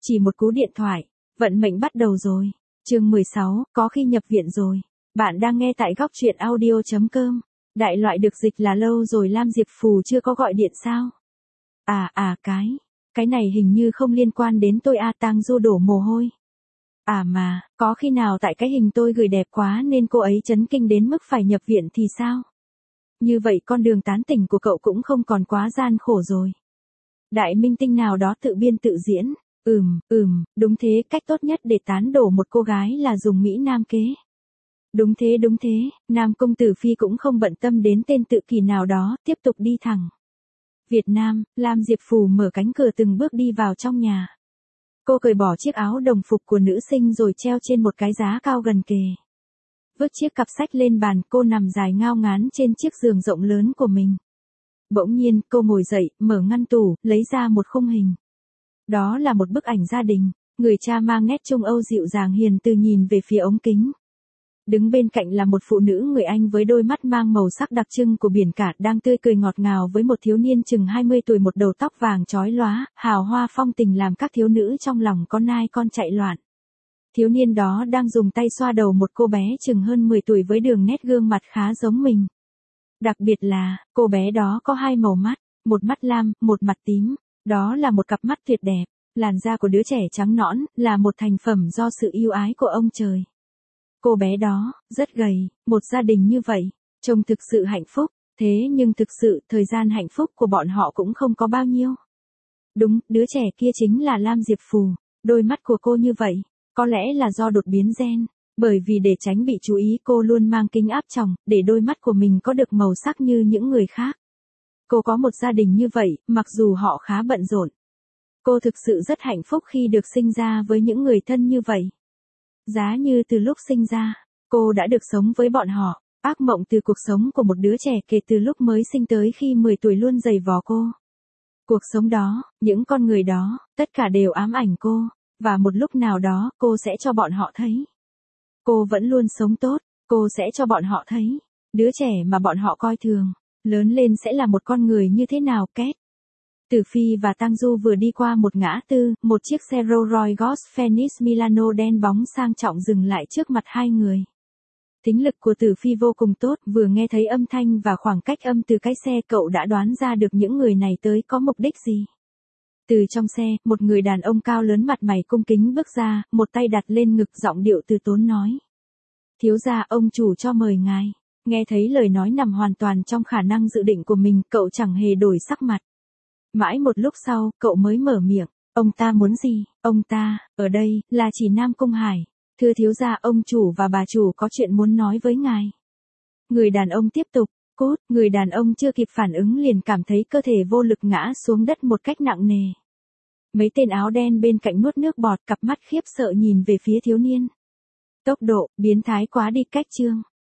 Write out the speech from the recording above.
Chỉ một cú điện thoại, vận mệnh bắt đầu rồi. Chương 16, có khi nhập viện rồi. Bạn đang nghe tại góc truyện audio.com. Đại loại được dịch là lâu rồi Lam Diệp Phù chưa có gọi điện sao? Cái này hình như không liên quan đến tôi Tang Du đổ mồ hôi. Mà, có khi nào tại cái hình tôi gửi đẹp quá nên cô ấy chấn kinh đến mức phải nhập viện thì sao? Như vậy con đường tán tỉnh của cậu cũng không còn quá gian khổ rồi. Đại minh tinh nào đó tự biên tự diễn. Đúng thế, cách tốt nhất để tán đổ một cô gái là dùng Mỹ Nam kế. Đúng thế, Nam công tử Phi cũng không bận tâm đến tên tự kỷ nào đó, tiếp tục đi thẳng. Việt Nam, Lam Diệp Phù mở cánh cửa từng bước đi vào trong nhà. Cô cởi bỏ chiếc áo đồng phục của nữ sinh rồi treo trên một cái giá cao gần kề. Vứt chiếc cặp sách lên bàn, cô nằm dài ngao ngán trên chiếc giường rộng lớn của mình. Bỗng nhiên, cô ngồi dậy, mở ngăn tủ, lấy ra một khung hình. Đó là một bức ảnh gia đình, người cha mang nét Trung Âu dịu dàng hiền từ nhìn về phía ống kính. Đứng bên cạnh là một phụ nữ người Anh với đôi mắt mang màu sắc đặc trưng của biển cả đang tươi cười ngọt ngào với một thiếu niên chừng 20 tuổi một đầu tóc vàng chói lóa, hào hoa phong tình làm các thiếu nữ trong lòng con nai con chạy loạn. Thiếu niên đó đang dùng tay xoa đầu một cô bé chừng hơn 10 tuổi với đường nét gương mặt khá giống mình. Đặc biệt là, cô bé đó có hai màu mắt, một mắt lam, một mặt tím. Đó là một cặp mắt tuyệt đẹp, làn da của đứa trẻ trắng nõn, là một thành phẩm do sự yêu ái của ông trời. Cô bé đó, rất gầy, một gia đình như vậy, trông thực sự hạnh phúc, thế nhưng thực sự thời gian hạnh phúc của bọn họ cũng không có bao nhiêu. Đúng, đứa trẻ kia chính là Lam Diệp Phù, đôi mắt của cô như vậy, có lẽ là do đột biến gen, bởi vì để tránh bị chú ý cô luôn mang kính áp tròng, để đôi mắt của mình có được màu sắc như những người khác. Cô có một gia đình như vậy, mặc dù họ khá bận rộn. Cô thực sự rất hạnh phúc khi được sinh ra với những người thân như vậy. Giá như từ lúc sinh ra, cô đã được sống với bọn họ, ác mộng từ cuộc sống của một đứa trẻ kể từ lúc mới sinh tới khi 10 tuổi luôn giày vò cô. Cuộc sống đó, những con người đó, tất cả đều ám ảnh cô, và một lúc nào đó cô sẽ cho bọn họ thấy. Cô vẫn luôn sống tốt, cô sẽ cho bọn họ thấy. Đứa trẻ mà bọn họ coi thường, lớn lên sẽ là một con người như thế nào két. Tử Phi và Tang Du vừa đi qua một ngã tư, một chiếc xe Rolls Royce Golf Phoenix Milano đen bóng sang trọng dừng lại trước mặt hai người. Thính lực của Tử Phi vô cùng tốt, vừa nghe thấy âm thanh và khoảng cách âm từ cái xe cậu đã đoán ra được những người này tới có mục đích gì. Từ trong xe, một người đàn ông cao lớn mặt mày cung kính bước ra, một tay đặt lên ngực giọng điệu từ tốn nói. Thiếu gia ông chủ cho mời ngài. Nghe thấy lời nói nằm hoàn toàn trong khả năng dự định của mình, cậu chẳng hề đổi sắc mặt. Mãi một lúc sau, cậu mới mở miệng. Ông ta muốn gì? Ông ta, ở đây, là chỉ Nam Cung Hải. Thưa thiếu gia, ông chủ và bà chủ có chuyện muốn nói với ngài. Người đàn ông tiếp tục. Cút, người đàn ông chưa kịp phản ứng liền cảm thấy cơ thể vô lực ngã xuống đất một cách nặng nề. Mấy tên áo đen bên cạnh nuốt nước bọt, cặp mắt khiếp sợ nhìn về phía thiếu niên. Tốc độ, biến thái quá đi cách chương.